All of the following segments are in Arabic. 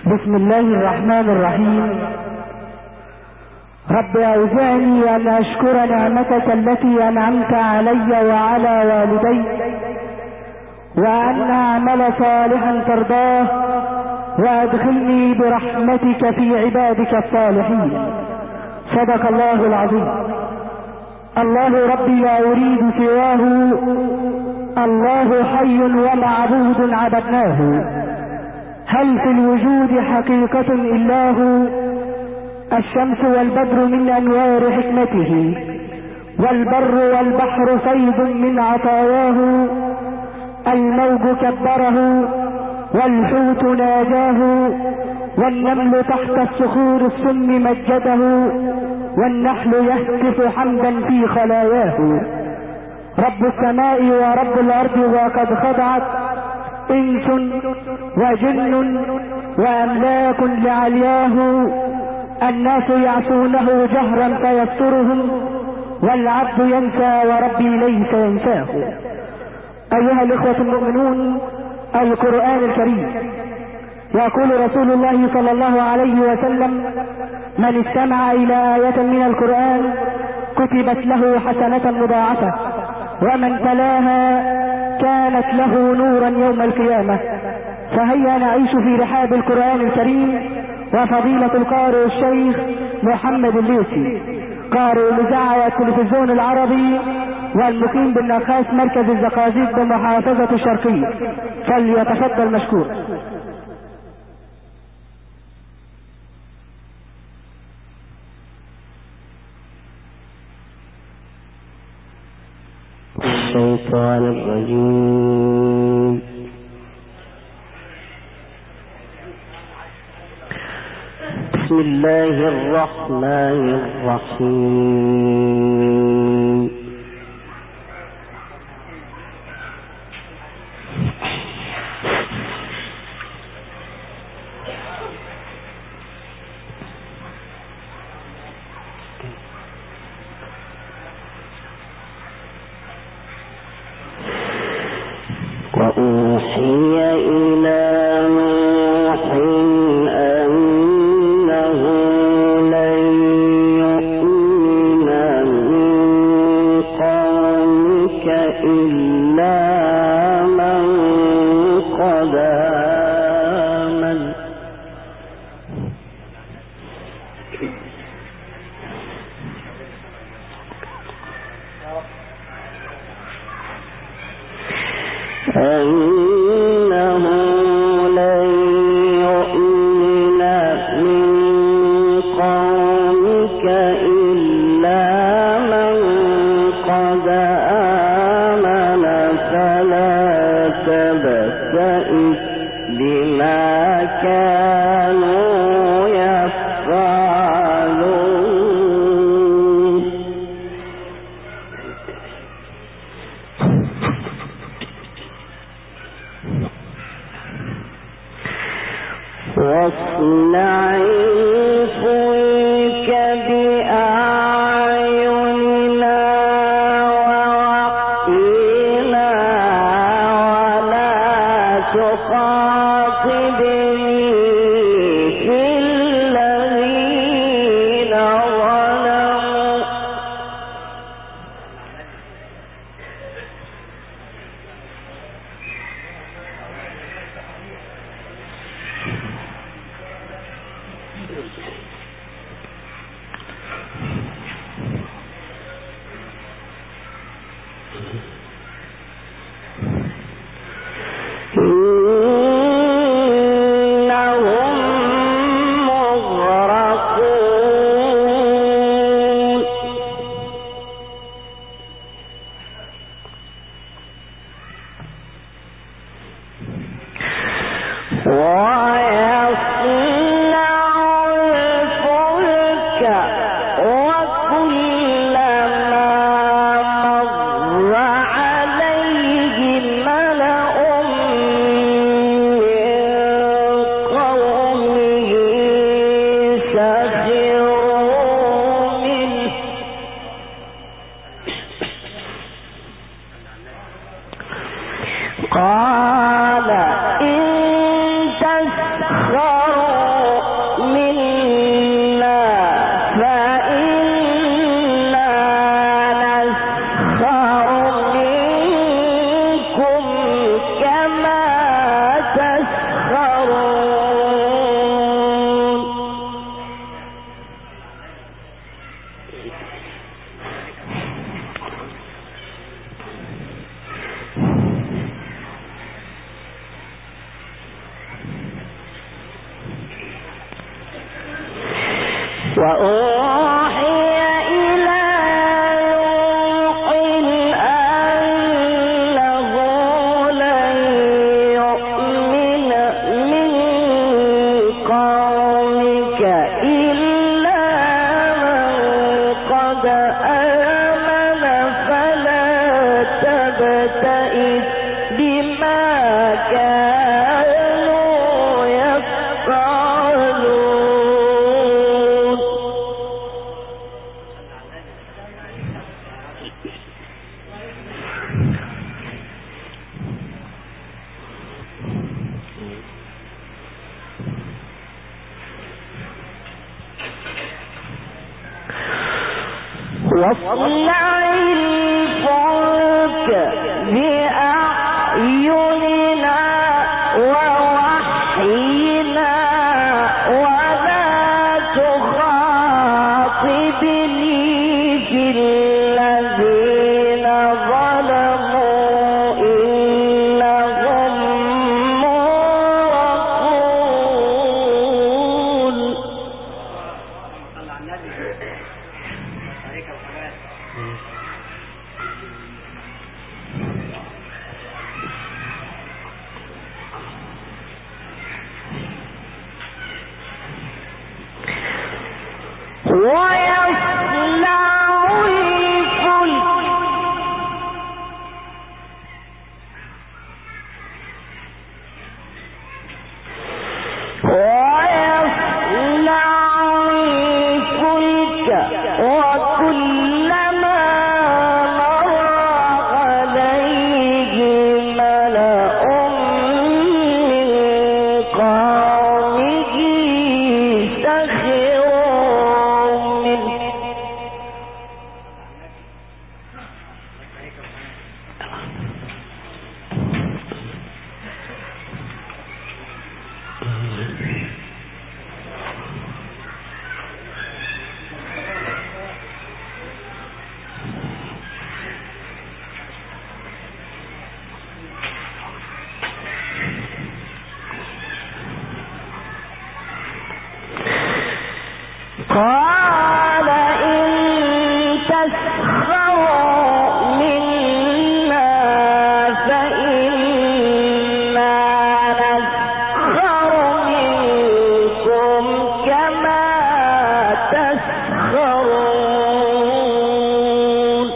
بسم الله الرحمن الرحيم. رب أوزعني أن أشكر نعمتك التي أنعمت علي وعلى والدي، وأن أعمل صالحا ترضاه، وأدخلني برحمتك في عبادك الصالحين. صدق الله العظيم. الله ربي لا أريد سواه، الله حي ومعبود عبدناه. هل في الوجود حقيقة إلا هو؟ الشمس والبدر من أنوار حكمته، والبر والبحر صيد من عطاياه. الموج كبره والحوت ناجاه، والنمل تحت الصخور السم مجده، والنحل يهتف حمدا في خلاياه. رب السماء ورب الأرض وقد خضعت إنس وجن وأملاك لعلياه. الناس يعصونه جهرا فيسترهم، والعبد ينسى وربي ليس ينساه. أيها الإخوة المؤمنون، القرآن الكريم يقول رسول الله صلى الله عليه وسلم: من استمع إلى آية من القرآن كتبت له حسنة مضاعفة، ومن تلاها كانت له نورا يوم القيامة. فهيا نعيش في رحاب القرآن الكريم وفضيلة القارئ الشيخ محمد الليثي، قارئ الإذاعة والتلفزيون العربي والمقيم بالنخاس مركز الزقازيق بمحافظة الشرقية، فليتفضل مشكور. الشيطان الرجيم. بسم الله الرحمن الرحيم. وأوحي إلى نوح أنه لن يؤمن من قومك إلا من قد آمن. أنه لن يؤمن من قومك إلا من قد آمن، فلا تبتئس بما كانوا يفعلون. واصنع الفلك بأعيننا ووحينا، ولا تخاطبني في الذين ظلموا إنهم مغرقون. ويصنع الفلك وكلما مر عليه ملأ من قومه سخروا منه. قال إن تسخروا واصنع الفلك بأعيننا ووحينا ولا تخاطبني في الذين ظلموا إنهم مغرقون. قال إن تسخروا منا فإنا نسخر منكم كما تسخرون.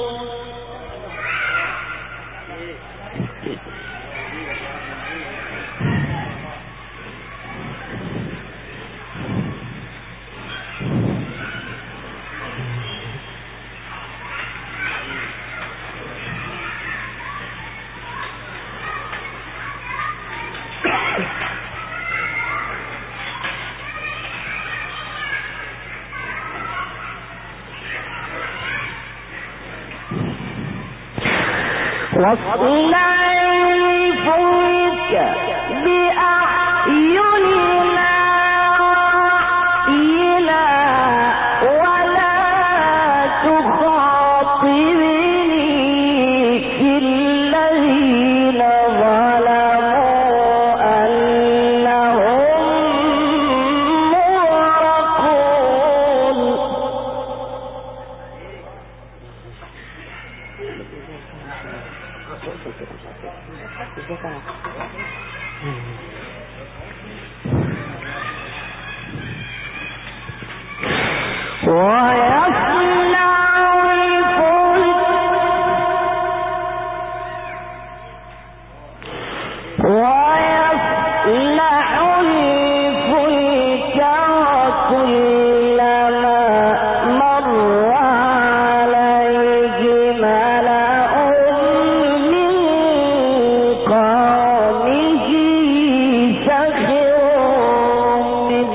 واصنع الفلك بأعيننا ووحينا ولا تخاطبني في الذين ظلموا أنهم مغرقون. ويصنع الفلك وكلما مر عليه ملأ من قومه سخروا منه.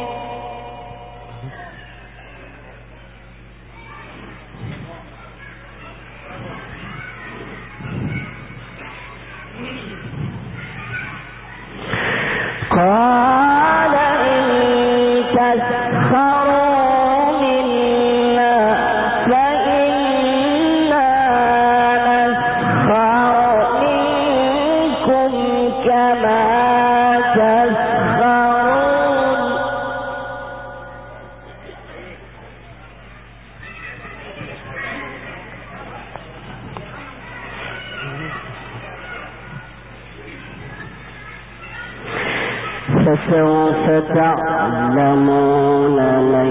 قال إن تسخروا منا فإنا نسخر منكم كما تسخرون. فسوف تعلمون من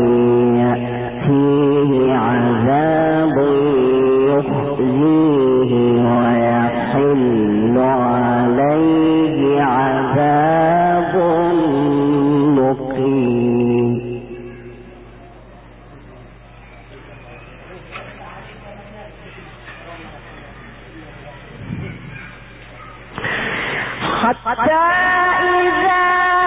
يأتيه عذاب يخزيه ويحل عليه عذاب مقيم. حتى إذا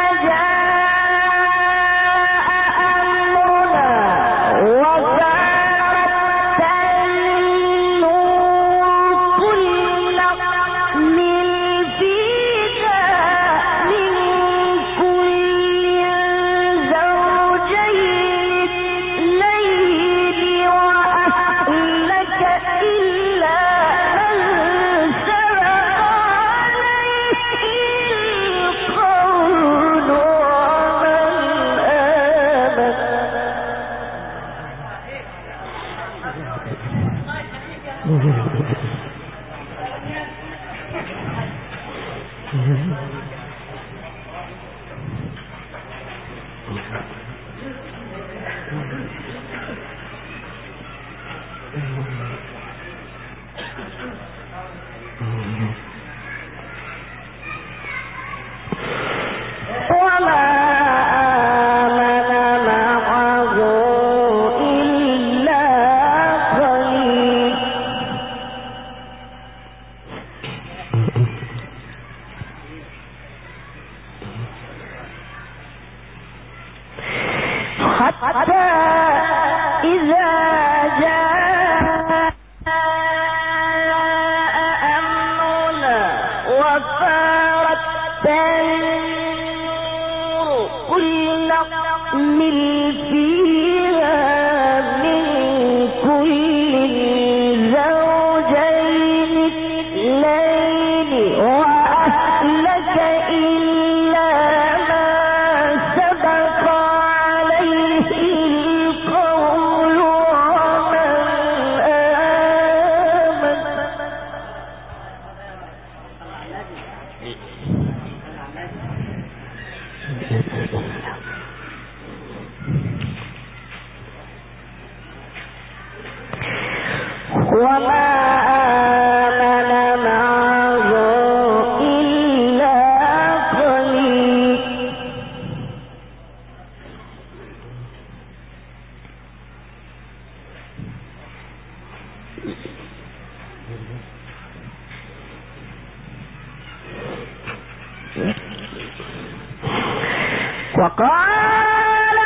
وقال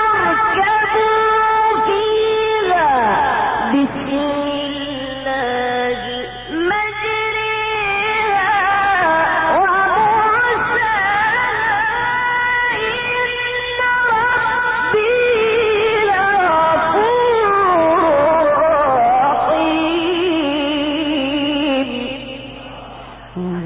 اركبوا فيها بسم الله مجريها ومرساها إن ربي لغفور رحيم.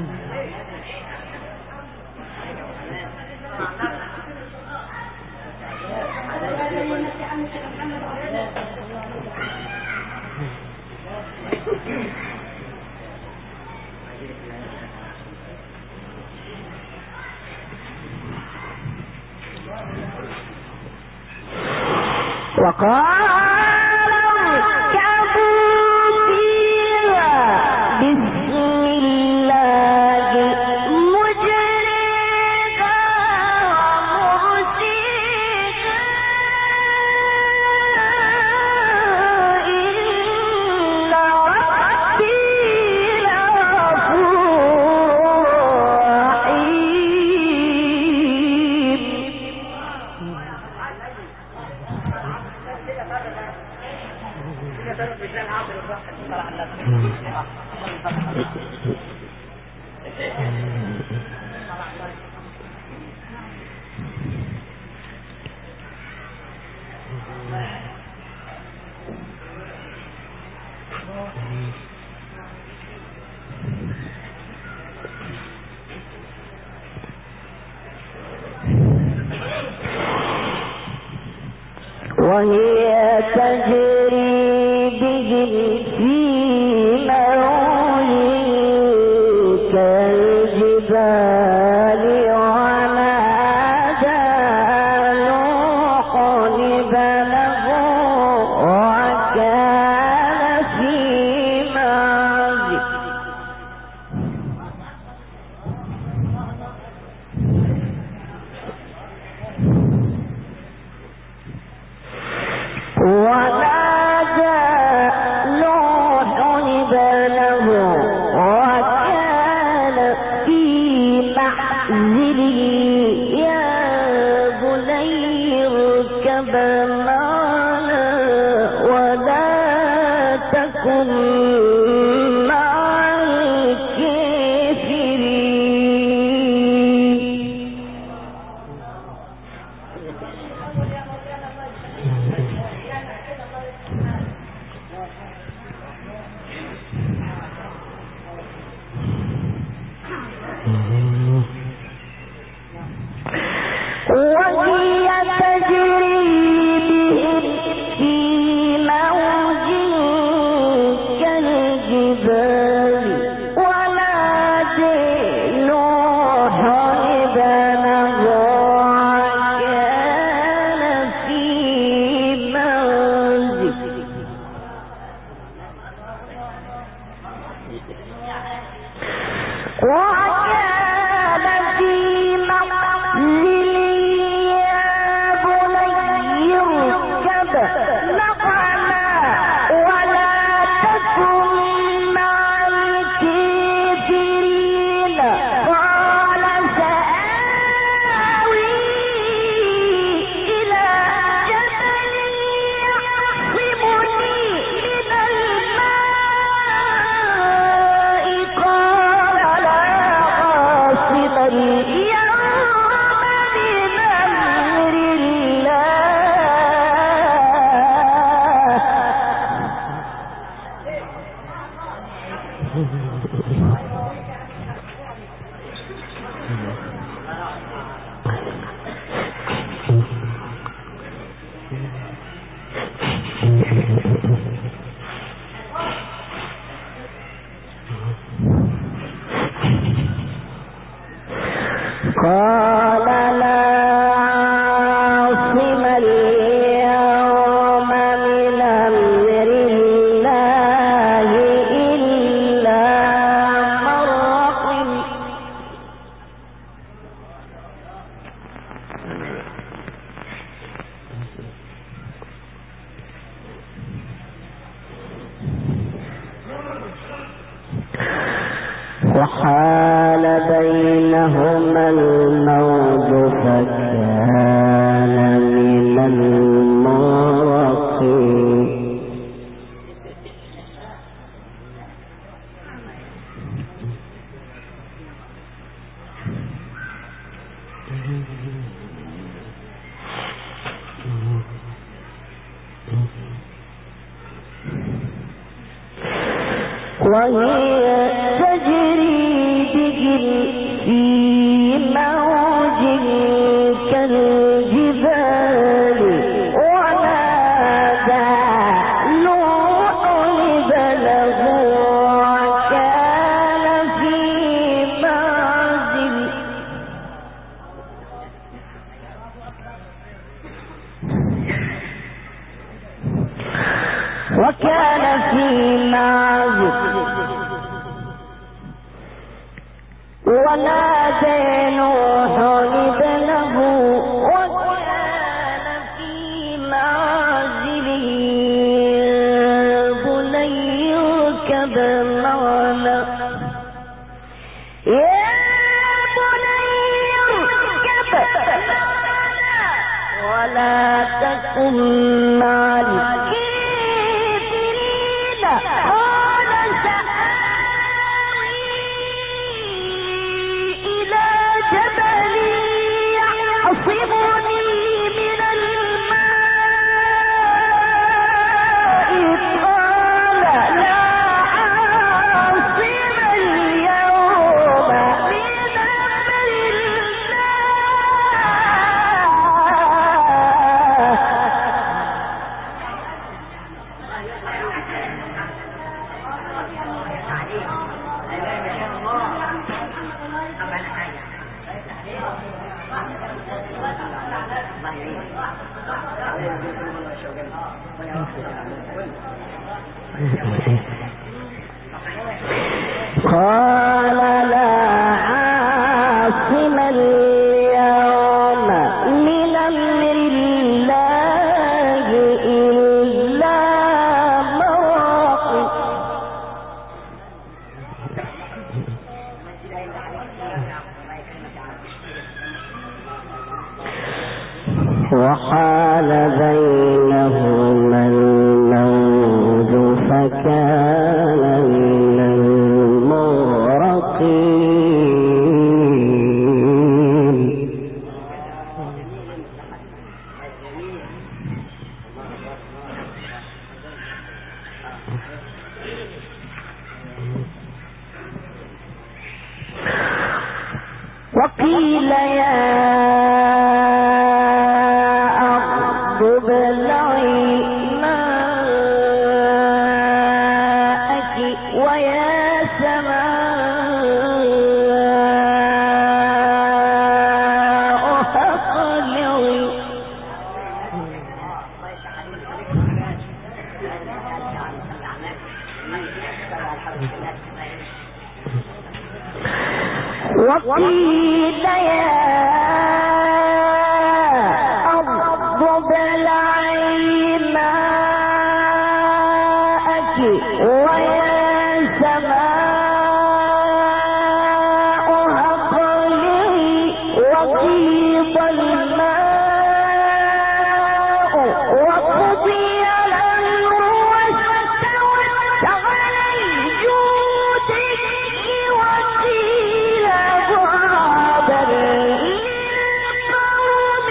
وقال اركبوا فيها بسم الله مجريها ومرسيها إن ربي لغفور وهي تجري بهم في موج كالجبال ونادى منزلي يا بني اركب معنا ولا تكن مع الكافرين. وهي تجري بهم في موج كالجبال ونادى نوح ابنه وكان في منزل قال لا عاصم اليوم من أمر الله إلا من رحم. وحال بينهما الموج فكان من المغرقين. وهي تجري بهم في موج كالجبال ونادى نوح ابنه وكان في معزل ونادى نوح ابنه وكان في معزل بني اركب معنا يا بني اركب معنا ولا تكن مع الكافرين. قال سآوي إلى جبل يعصمني من الماء. قال لا عاصم اليوم من أمر قال لا عاصم اليوم من أمر الله إلا من رحم. وحال بينهما الموج فكان من المغرقين. وقيل يا أرض ابلعي ماءك ويا سماء أقلعي. وقيل يا أرض ابلعي ماءك ويا سماء أقلعي. وغيض الماء وقضي الأمر واستوت على الجود وقيل بعدا للقوم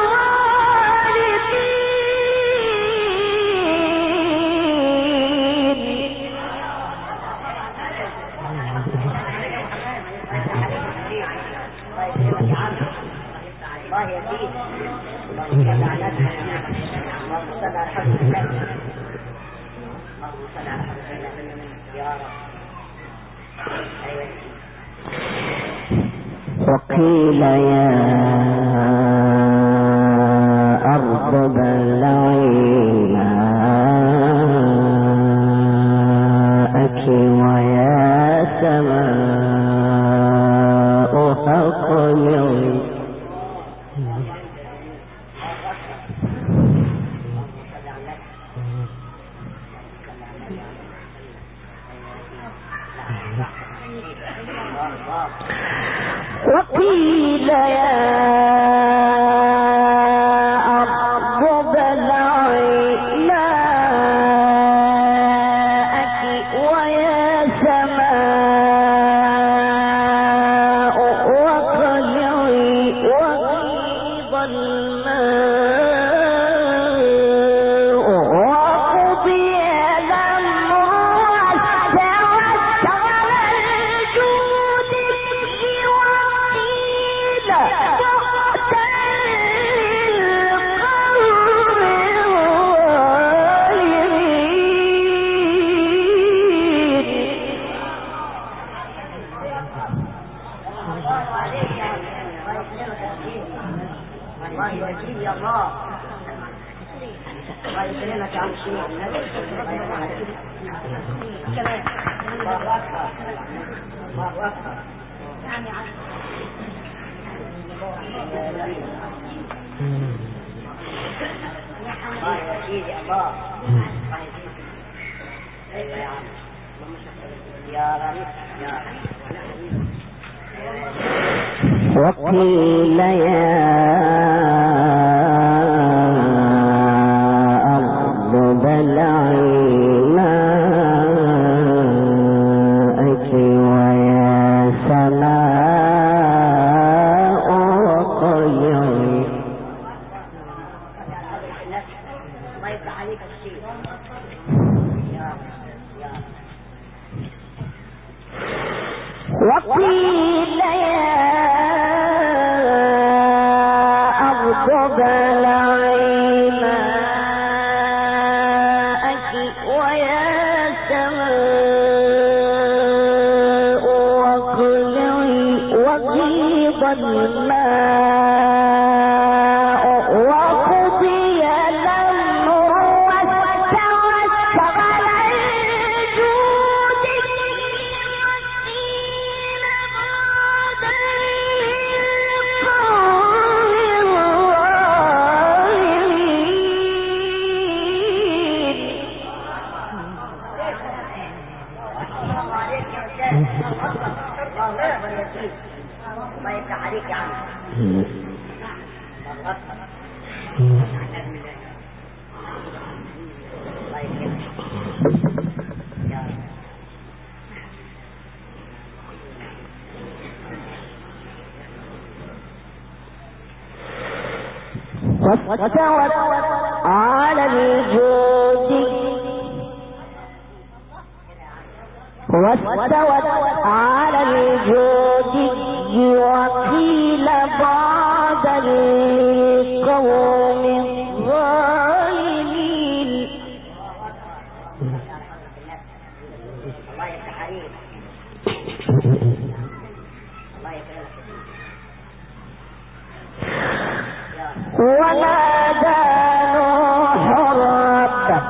وقيل يا أرض ابلعي ماءك ويا سماء أقلعي. وقيل يا أرض ابلعي ماءك ويا سماء أقلعي. وغيض الماء وقضي الأمر واستوت على الجود وقيل بعدا للقوم وقيل يا أرض ابلعي ماءك ويا سماء أقلعي. وقيل يا أرض ابلعي ماءك ويا سماء أقلعي. وغيض الماء وقضي الأمر واستوت على الجود وقيل بعدا واستوت على الجود وقيل بعد القوم الظالمين. ونادى نوح ربه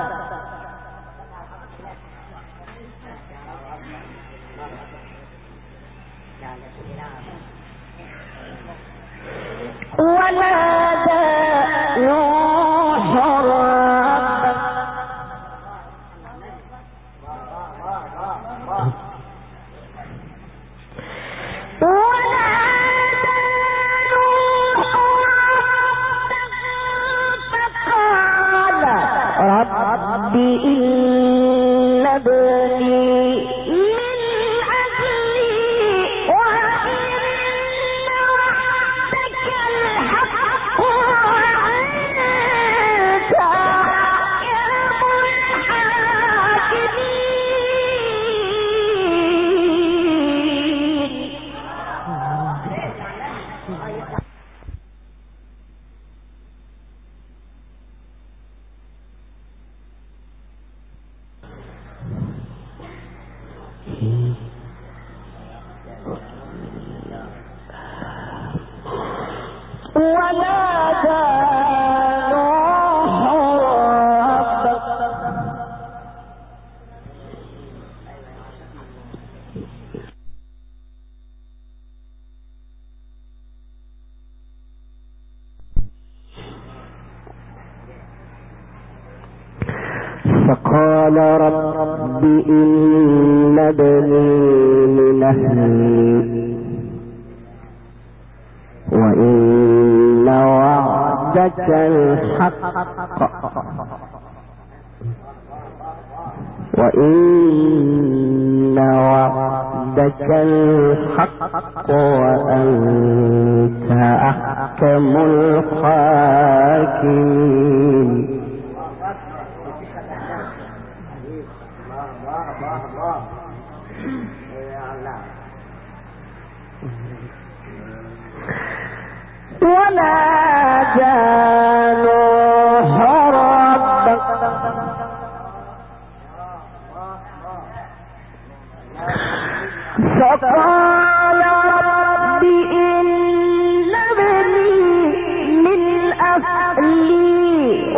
رب إن ابني من أجلي وإن وعدك الحق وأنت أحكم الحاكمين. ونادى نوح ربه فقال رب إن ابني من أهلي وإن وعدك الحق وأنت أحكم الحاكمين. ونادى نوح ربه فقال رب إن ابني من أهلي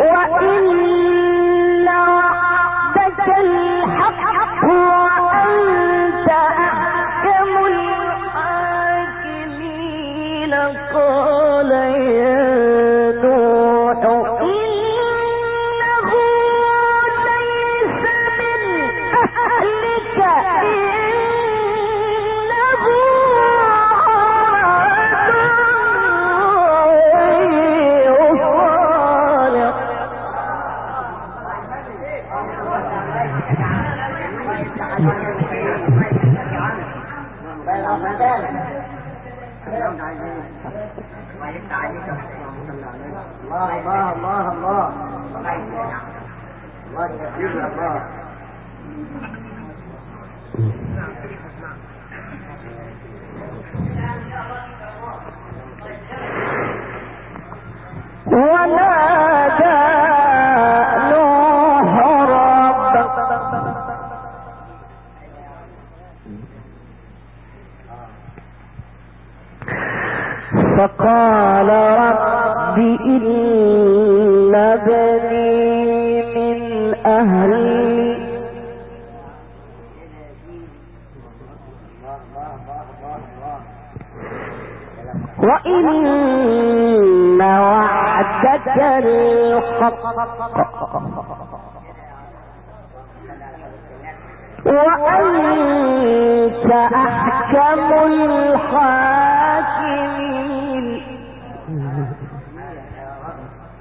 وإن وعدك الحق وأنت أحكم الحاكمين. قال يا نوح إنه ليس من أهلك إنه عمل غير ونادى نوح ربه فقال رب إن ابني من أهلي وإن وعدك الحق وأنت أحكم الحاكمين.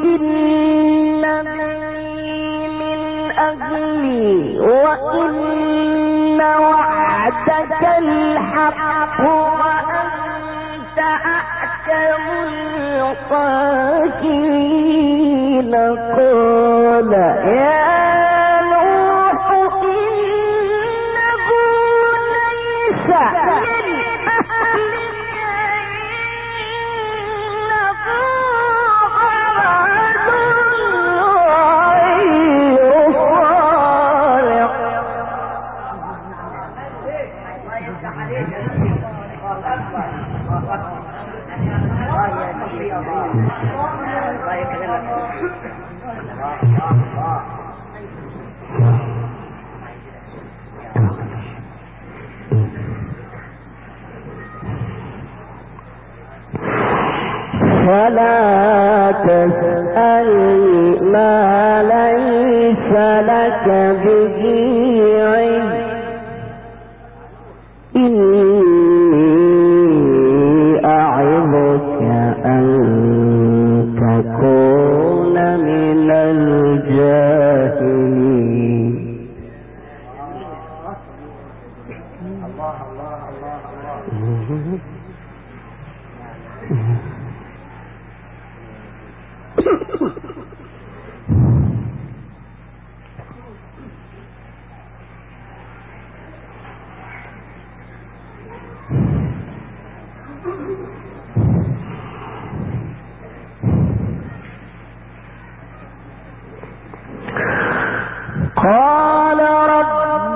إن ابني من أهلي وإن وعدك الحق وأنت أحكم الحاكمين. قال يا نوح إنه ليس من أهلك إنه عمل غير صالح. فلا تسأل ما ليس لك به علم إني أعظك أن تكون من الجاهلين. الله الله الله الله. قال رب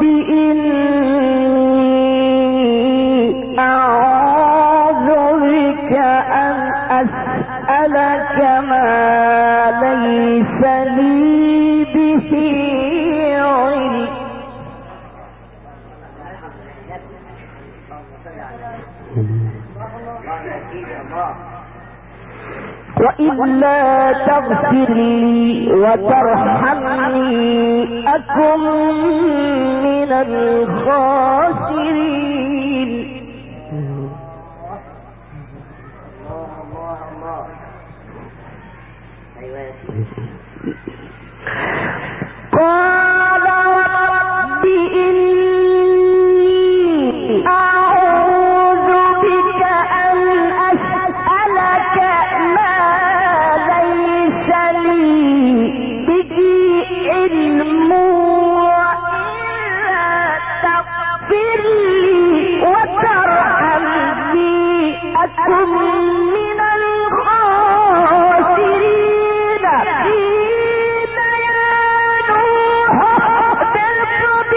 إني أعوذ بك أن أسألك ما ليس لي به علم وإلا تغفر لي وترحمني أكن من الخاسرين. قال رب إني أعوذ بك أن أسألك ما ليس لي به علم وإلا تغفر لي وترحمني أكن من الخاسرين. قيل يا نوح اهبط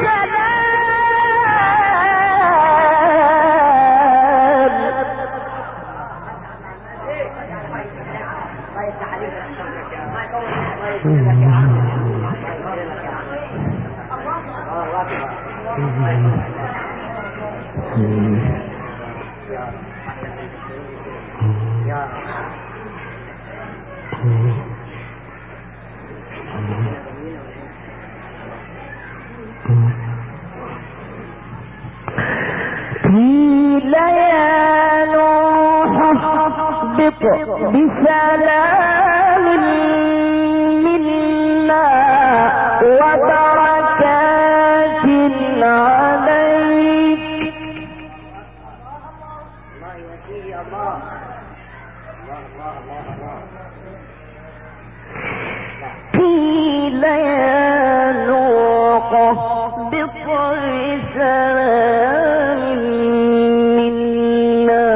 بسلام منا وبركات عليك. قيل يا نوح اهبط بسلام منا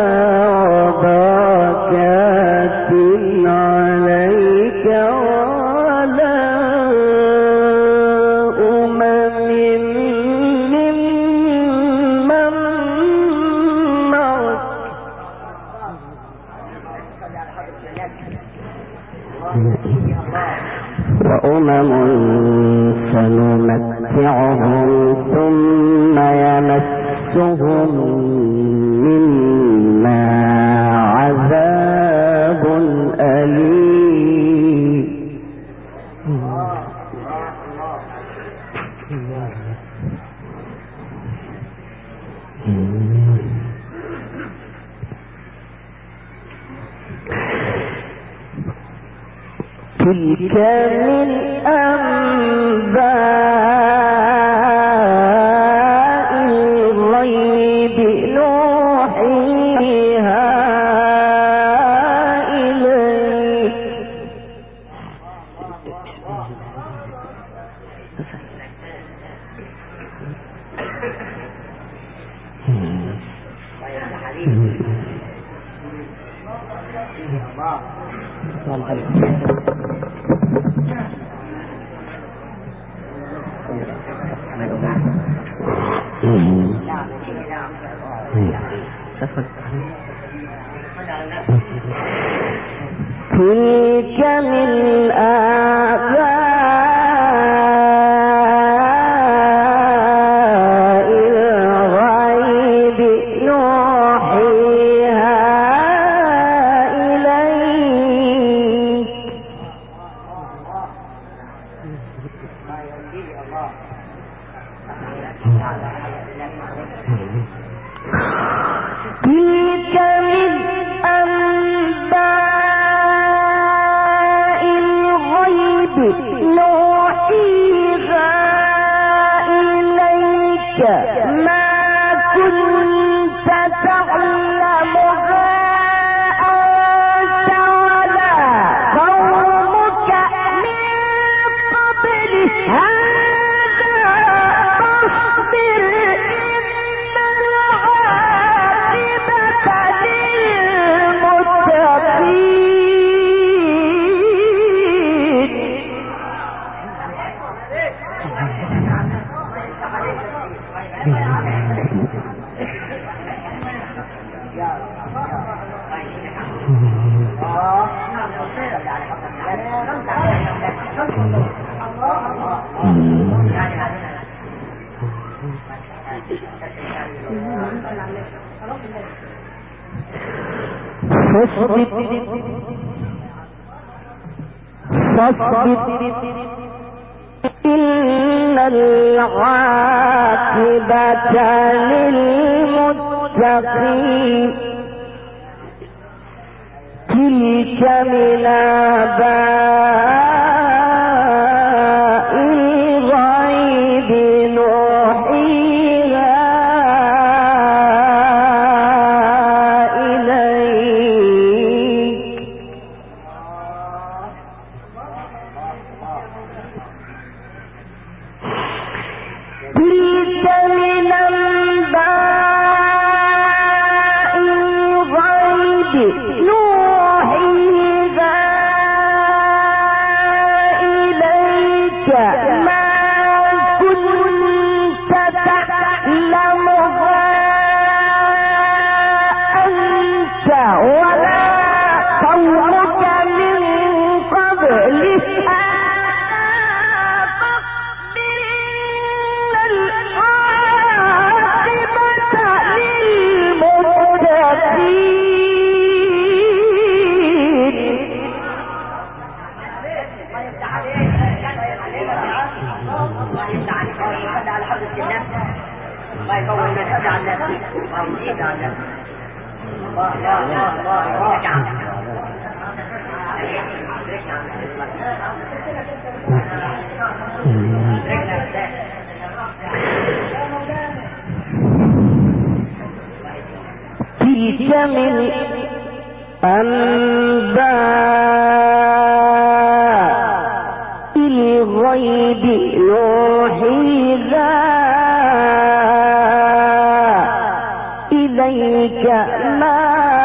وبركات عليك وعلى ممن معك وأمم سنمتعهم ثم يمسهم منا عذاب أليم. تلك من أنباء الغيب نوحيها إليك. تلك من آباء الغيب نوحيها إليك. تلك من أنباء الغيب نوحيها إليك ما كنت تعلمها أنت ولا قومك من قبل هذا فاصبر إن العاقبة للمتقين. فاصبر إن العاقبة للمتقين. تلك من آباء الغيب نوحيها إليك. تلك من أنباء الغيب نوحيها إليك ما كنت تعلمها أنت ولا قومك من قبل تلك من أنباء الغيب نوحيها إليك ما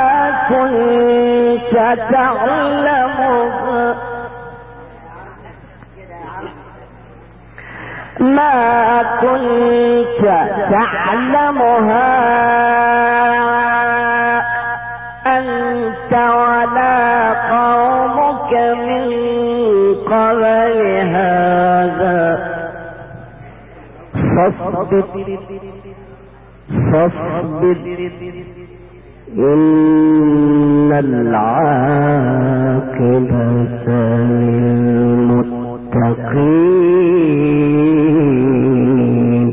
كنت تعلمها أنت ولا قومك من قبل هذا فاصبر إن العاقبة للمتقين.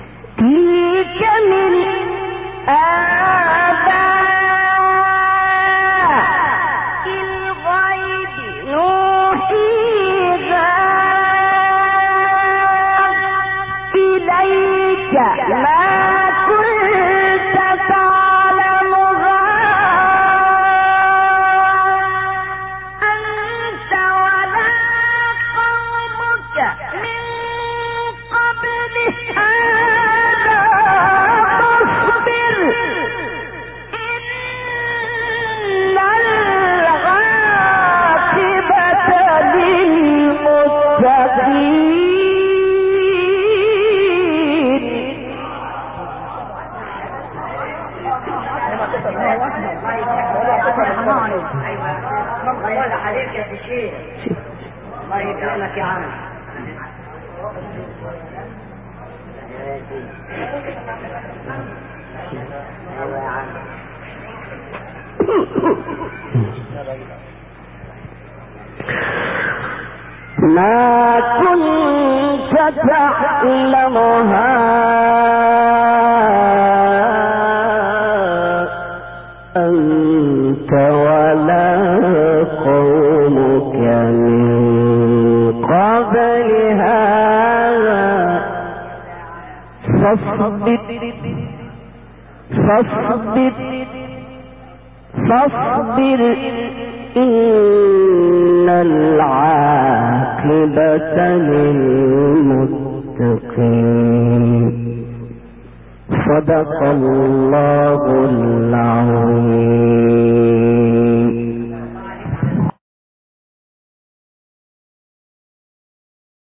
تلك من آباء الله عليك يا شيخ، الله يكرمك يا عم. ما كنت تعلمها أنت ولا قومك من قبل هذا فاصبر إن العاقبة للمتقين. صدق الله العظيم.